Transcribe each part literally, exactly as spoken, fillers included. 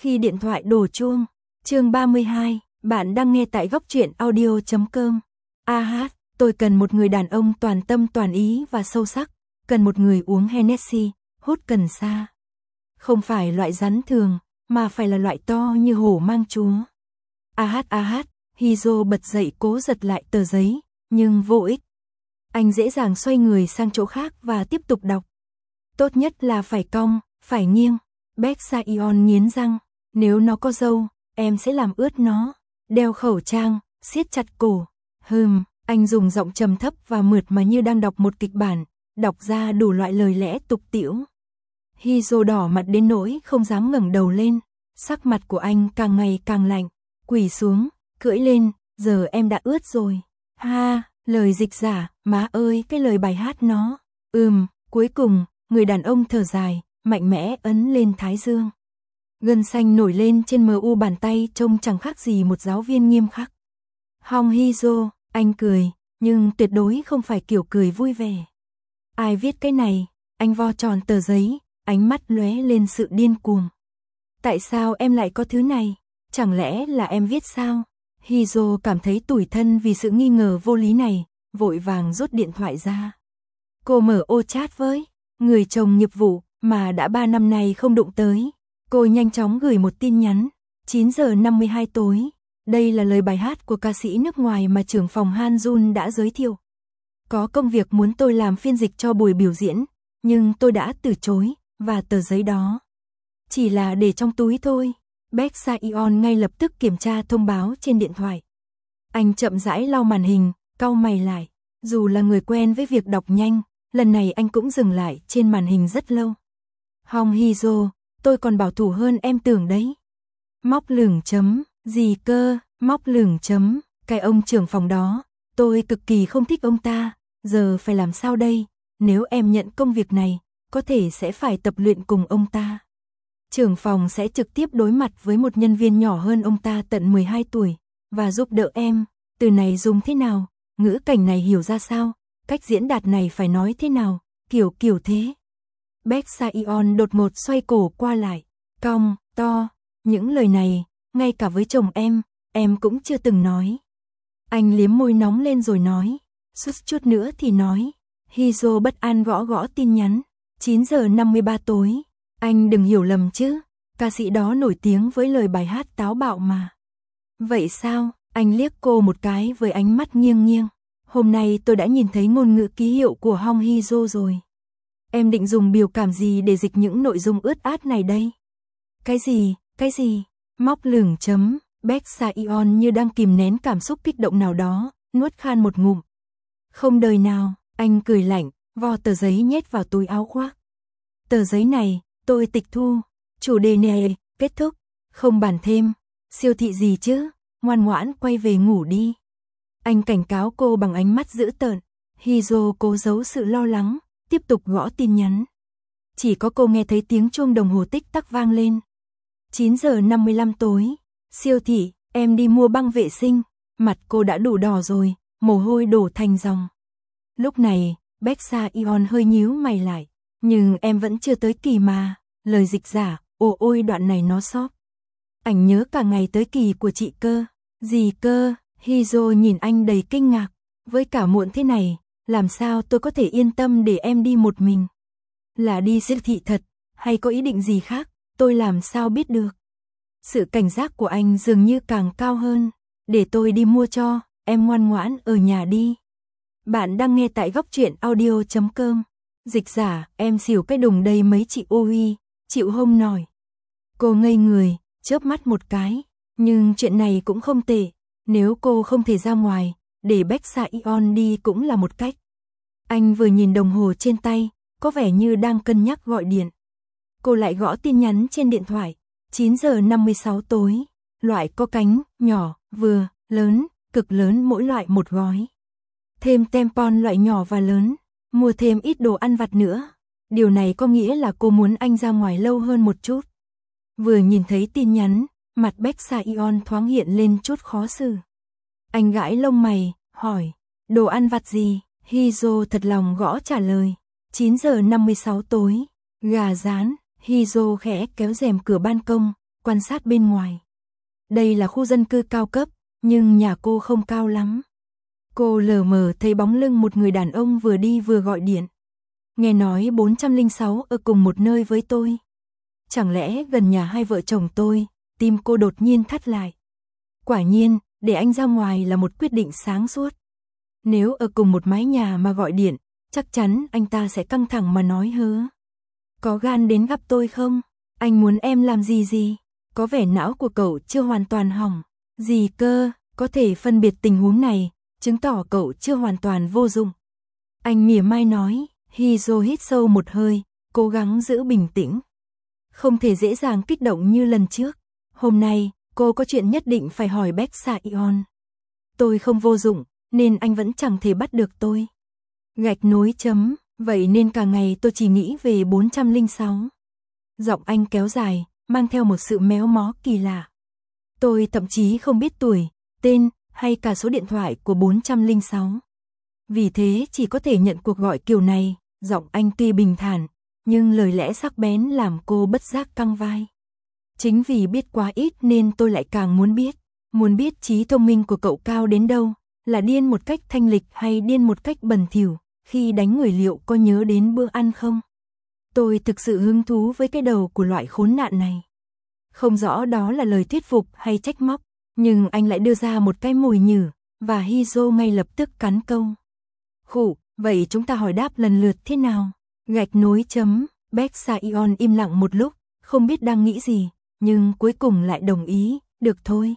Khi điện thoại đổ chuông, chương ba mươi hai, bạn đang nghe tại góc truyện audio chấm com. A hát, tôi cần một người đàn ông toàn tâm toàn ý và sâu sắc, cần một người uống Hennessy, hút cần sa. Không phải loại rắn thường, mà phải là loại to như hổ mang chúa. A hát a hát, Hizo bật dậy cố giật lại tờ giấy, nhưng vô ích. Anh dễ dàng xoay người sang chỗ khác và tiếp tục đọc. Tốt nhất là phải cong, phải nghiêng. Baek Sa-yeon nghiến răng, nếu nó có râu, em sẽ làm ướt nó. Đeo khẩu trang, siết chặt cổ. Hừm, anh dùng giọng trầm thấp và mượt mà như đang đọc một kịch bản, đọc ra đủ loại lời lẽ tục tĩu. Hizo đỏ mặt đến nỗi không dám ngẩng đầu lên, sắc mặt của anh càng ngày càng lạnh, quỳ xuống, cưỡi lên, giờ em đã ướt rồi. Ha, lời dịch giả, má ơi cái lời bài hát nó. Ừm, cuối cùng, người đàn ông thở dài, mạnh mẽ ấn lên thái dương. Gân xanh nổi lên trên mờ u bàn tay trông chẳng khác gì một giáo viên nghiêm khắc. Hong Hizo, anh cười, nhưng tuyệt đối không phải kiểu cười vui vẻ. Ai viết cái này? Anh vo tròn tờ giấy, ánh mắt lóe lên sự điên cuồng. Tại sao em lại có thứ này? Chẳng lẽ là em viết sao? Hizo cảm thấy tủi thân vì sự nghi ngờ vô lý này, vội vàng rút điện thoại ra. Cô mở ô chat với người chồng nghiệp vụ mà đã ba năm nay không đụng tới. Cô nhanh chóng gửi một tin nhắn, chín giờ năm mươi hai tối. Đây là lời bài hát của ca sĩ nước ngoài mà trưởng phòng Han Jun đã giới thiệu. Có công việc muốn tôi làm phiên dịch cho buổi biểu diễn, nhưng tôi đã từ chối, và tờ giấy đó chỉ là để trong túi thôi. Baek Sa-yeon ngay lập tức kiểm tra thông báo trên điện thoại. Anh chậm rãi lau màn hình, cau mày lại. Dù là người quen với việc đọc nhanh, lần này anh cũng dừng lại trên màn hình rất lâu. Hong Hizo, tôi còn bảo thủ hơn em tưởng đấy. Móc lửng chấm, gì cơ, móc lửng chấm, cái ông trưởng phòng đó, tôi cực kỳ không thích ông ta, giờ phải làm sao đây, nếu em nhận công việc này, có thể sẽ phải tập luyện cùng ông ta. Trưởng phòng sẽ trực tiếp đối mặt với một nhân viên nhỏ hơn ông ta tận mười hai tuổi, và giúp đỡ em, từ này dùng thế nào, ngữ cảnh này hiểu ra sao, cách diễn đạt này phải nói thế nào, kiểu kiểu thế. Baek Sa-yeon đột ngột xoay cổ qua lại, cong, to, những lời này, ngay cả với chồng em, em cũng chưa từng nói. Anh liếm môi nóng lên rồi nói, chút chút nữa thì nói. Hizo bất an gõ gõ tin nhắn, chín giờ năm mươi ba tối, anh đừng hiểu lầm chứ, ca sĩ đó nổi tiếng với lời bài hát táo bạo mà. Vậy sao, anh liếc cô một cái với ánh mắt nghiêng nghiêng, hôm nay tôi đã nhìn thấy ngôn ngữ ký hiệu của Hong Hizo rồi. Em định dùng biểu cảm gì để dịch những nội dung ướt át này đây? Cái gì, cái gì? Móc lửng chấm, Baek Sa-yeon như đang kìm nén cảm xúc kích động nào đó, nuốt khan một ngụm. Không đời nào, anh cười lạnh, vo tờ giấy nhét vào túi áo khoác. Tờ giấy này, tôi tịch thu, chủ đề này, kết thúc, không bàn thêm, siêu thị gì chứ, ngoan ngoãn quay về ngủ đi. Anh cảnh cáo cô bằng ánh mắt dữ tợn, Hizo cố giấu sự lo lắng, tiếp tục gõ tin nhắn. Chỉ có cô nghe thấy tiếng chuông đồng hồ tích tắc vang lên. chín giờ năm mươi lăm tối, siêu thị, em đi mua băng vệ sinh, mặt cô đã đủ đỏ rồi, mồ hôi đổ thành dòng. Lúc này, Baek Sa-yeon hơi nhíu mày lại, nhưng em vẫn chưa tới kỳ mà, lời dịch giả, ồ ôi đoạn này nó sót. Ảnh nhớ cả ngày tới kỳ của chị cơ, gì cơ, Hizo nhìn anh đầy kinh ngạc, với cả muộn thế này, làm sao tôi có thể yên tâm để em đi một mình? Là đi siêu thị thật, hay có ý định gì khác, tôi làm sao biết được? Sự cảnh giác của anh dường như càng cao hơn, để tôi đi mua cho, em ngoan ngoãn ở nhà đi. Bạn đang nghe tại góc truyện audio chấm com. Dịch giả, em xỉu cái đùng đây mấy chị ô uy, chịu hông nổi. Cô ngây người, chớp mắt một cái, nhưng chuyện này cũng không tệ, nếu cô không thể ra ngoài, để Baek Sa-yeon đi cũng là một cách. Anh vừa nhìn đồng hồ trên tay, có vẻ như đang cân nhắc gọi điện. Cô lại gõ tin nhắn trên điện thoại, chín giờ năm mươi sáu tối, loại có cánh, nhỏ, vừa, lớn, cực lớn mỗi loại một gói. Thêm tampon loại nhỏ và lớn, mua thêm ít đồ ăn vặt nữa. Điều này có nghĩa là cô muốn anh ra ngoài lâu hơn một chút. Vừa nhìn thấy tin nhắn, mặt Baek Sa-yeon thoáng hiện lên chút khó xử. Anh gãi lông mày, hỏi, đồ ăn vặt gì? Hizo thật lòng gõ trả lời, chín giờ năm mươi sáu tối, gà rán. Hizo khẽ kéo rèm cửa ban công, quan sát bên ngoài. Đây là khu dân cư cao cấp, nhưng nhà cô không cao lắm. Cô lờ mờ thấy bóng lưng một người đàn ông vừa đi vừa gọi điện. Nghe nói bốn trăm lẻ sáu ở cùng một nơi với tôi. Chẳng lẽ gần nhà hai vợ chồng tôi, tim cô đột nhiên thắt lại. Quả nhiên, để anh ra ngoài là một quyết định sáng suốt. Nếu ở cùng một mái nhà mà gọi điện, chắc chắn anh ta sẽ căng thẳng mà nói hớ. Có gan đến gặp tôi không? Anh muốn em làm gì gì? Có vẻ não của cậu chưa hoàn toàn hỏng. Gì cơ, có thể phân biệt tình huống này, chứng tỏ cậu chưa hoàn toàn vô dụng. Anh mỉa mai nói, Hee-jo hít sâu một hơi, cố gắng giữ bình tĩnh. Không thể dễ dàng kích động như lần trước. Hôm nay, cô có chuyện nhất định phải hỏi Baek Sa-yeon. Tôi không vô dụng, nên anh vẫn chẳng thể bắt được tôi. Gạch nối chấm, vậy nên cả ngày tôi chỉ nghĩ về bốn trăm lẻ sáu. Giọng anh kéo dài, mang theo một sự méo mó kỳ lạ. Tôi thậm chí không biết tuổi, tên, hay cả số điện thoại của bốn trăm lẻ sáu. Vì thế chỉ có thể nhận cuộc gọi kiểu này, giọng anh tuy bình thản, nhưng lời lẽ sắc bén làm cô bất giác căng vai. Chính vì biết quá ít nên tôi lại càng muốn biết, muốn biết trí thông minh của cậu cao đến đâu, là điên một cách thanh lịch hay điên một cách bẩn thỉu, khi đánh người liệu có nhớ đến bữa ăn không? Tôi thực sự hứng thú với cái đầu của loại khốn nạn này. Không rõ đó là lời thuyết phục hay trách móc, nhưng anh lại đưa ra một cái mồi nhử, và Hee-jo ngay lập tức cắn câu. Khủ, vậy chúng ta hỏi đáp lần lượt thế nào? Gạch nối chấm, Baek Sa-yeon im lặng một lúc, không biết đang nghĩ gì, nhưng cuối cùng lại đồng ý, được thôi.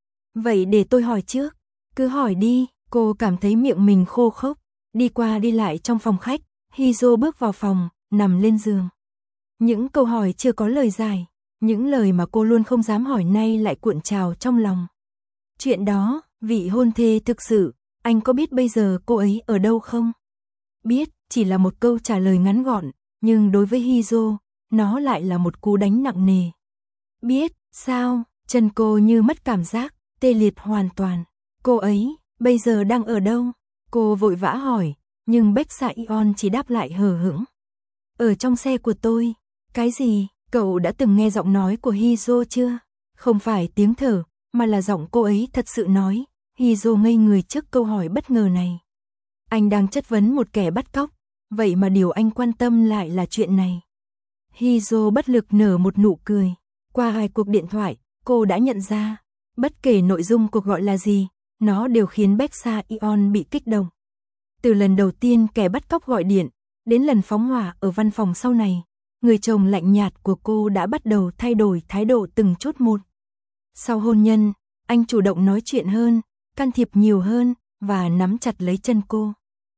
Vậy để tôi hỏi trước, cứ hỏi đi, cô cảm thấy miệng mình khô khốc, đi qua đi lại trong phòng khách, Hee-jo bước vào phòng, nằm lên giường. Những câu hỏi chưa có lời giải, những lời mà cô luôn không dám hỏi nay lại cuộn trào trong lòng. Chuyện đó, vị hôn thê thực sự, anh có biết bây giờ cô ấy ở đâu không? Biết, chỉ là một câu trả lời ngắn gọn, nhưng đối với Hee-jo, nó lại là một cú đánh nặng nề. Biết, sao, chân cô như mất cảm giác, tê liệt hoàn toàn. Cô ấy, bây giờ đang ở đâu? Cô vội vã hỏi, nhưng Baek Sa-yeon chỉ đáp lại hờ hững. Ở trong xe của tôi. Cái gì? Cậu đã từng nghe giọng nói của Hee-jo chưa? Không phải tiếng thở, mà là giọng cô ấy thật sự nói. Hee-jo ngây người trước câu hỏi bất ngờ này. Anh đang chất vấn một kẻ bắt cóc, vậy mà điều anh quan tâm lại là chuyện này. Hee-jo bất lực nở một nụ cười. Qua hai cuộc điện thoại, cô đã nhận ra, bất kể nội dung cuộc gọi là gì, nó đều khiến Baek Sa-yeon bị kích động. Từ lần đầu tiên kẻ bắt cóc gọi điện, đến lần phóng hỏa ở văn phòng sau này, người chồng lạnh nhạt của cô đã bắt đầu thay đổi thái độ từng chút một. Sau hôn nhân, anh chủ động nói chuyện hơn, can thiệp nhiều hơn, và nắm chặt lấy chân cô.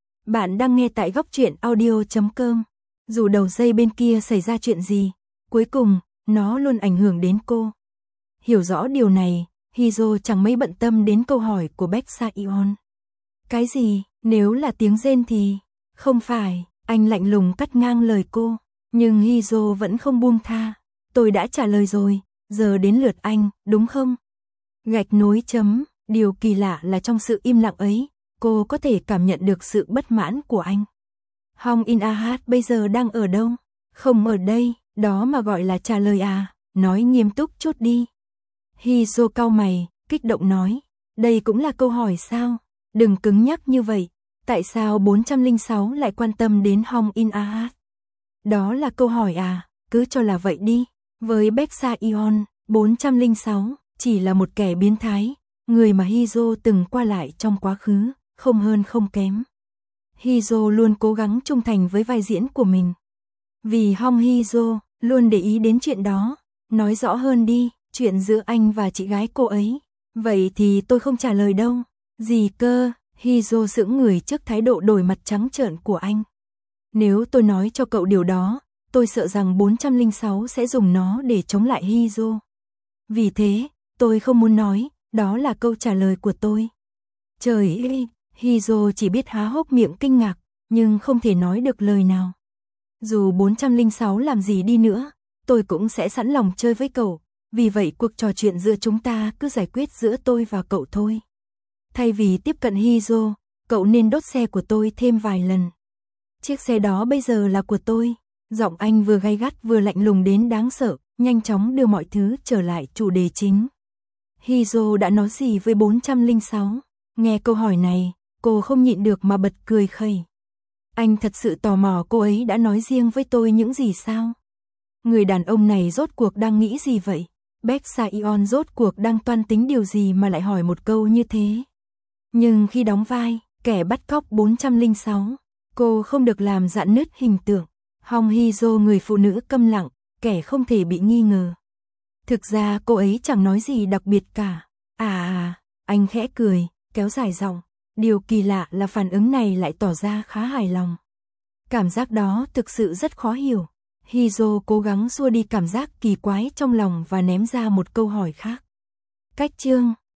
Bạn đang nghe tại góc truyện audio chấm com. Dù đầu dây bên kia xảy ra chuyện gì, cuối cùng, nó luôn ảnh hưởng đến cô. Hiểu rõ điều này, Hee-jo chẳng mấy bận tâm đến câu hỏi của Baek Sa-yeon. Cái gì, nếu là tiếng rên thì... Không phải, anh lạnh lùng cắt ngang lời cô, nhưng Hee-jo vẫn không buông tha. Tôi đã trả lời rồi, giờ đến lượt anh, đúng không? Gạch nối chấm, điều kỳ lạ là trong sự im lặng ấy, cô có thể cảm nhận được sự bất mãn của anh. Hong In A-hat bây giờ đang ở đâu? Không ở đây, đó mà gọi là trả lời à, nói nghiêm túc chút đi. Hee-jo cau mày, kích động nói, đây cũng là câu hỏi sao? Đừng cứng nhắc như vậy, tại sao bốn trăm lẻ sáu lại quan tâm đến Hong In A-hat? Đó là câu hỏi à, cứ cho là vậy đi. Với Baek Sa-yeon, bốn trăm lẻ sáu chỉ là một kẻ biến thái, người mà Hee-jo từng qua lại trong quá khứ, không hơn không kém. Hee-jo luôn cố gắng trung thành với vai diễn của mình. Vì Hong Hee-jo luôn để ý đến chuyện đó, nói rõ hơn đi, chuyện giữa anh và chị gái cô ấy. Vậy thì tôi không trả lời đâu. Gì cơ? Hee-jo sững người trước thái độ đổi mặt trắng trợn của anh. Nếu tôi nói cho cậu điều đó, tôi sợ rằng bốn trăm lẻ sáu sẽ dùng nó để chống lại Hee-jo. Vì thế, tôi không muốn nói, đó là câu trả lời của tôi. Trời ơi, Hee-jo chỉ biết há hốc miệng kinh ngạc, nhưng không thể nói được lời nào. Dù bốn trăm lẻ sáu làm gì đi nữa, tôi cũng sẽ sẵn lòng chơi với cậu, vì vậy cuộc trò chuyện giữa chúng ta cứ giải quyết giữa tôi và cậu thôi. Thay vì tiếp cận Hee-jo, cậu nên đốt xe của tôi thêm vài lần. Chiếc xe đó bây giờ là của tôi. Giọng anh vừa gay gắt vừa lạnh lùng đến đáng sợ, nhanh chóng đưa mọi thứ trở lại chủ đề chính. Hyo đã nói gì với bốn trăm lẻ sáu? Nghe câu hỏi này, cô không nhịn được mà bật cười khẩy. Anh thật sự tò mò cô ấy đã nói riêng với tôi những gì sao? Người đàn ông này rốt cuộc đang nghĩ gì vậy? Baek Sa-yeon rốt cuộc đang toan tính điều gì mà lại hỏi một câu như thế? Nhưng khi đóng vai, kẻ bắt cóc bốn trăm lẻ sáu, cô không được làm rạn nứt hình tượng. Hong Hyo người phụ nữ câm lặng, kẻ không thể bị nghi ngờ. Thực ra cô ấy chẳng nói gì đặc biệt cả. À à, anh khẽ cười, kéo dài giọng. Điều kỳ lạ là phản ứng này lại tỏ ra khá hài lòng. Cảm giác đó thực sự rất khó hiểu. Hyo cố gắng xua đi cảm giác kỳ quái trong lòng và ném ra một câu hỏi khác. Cách chương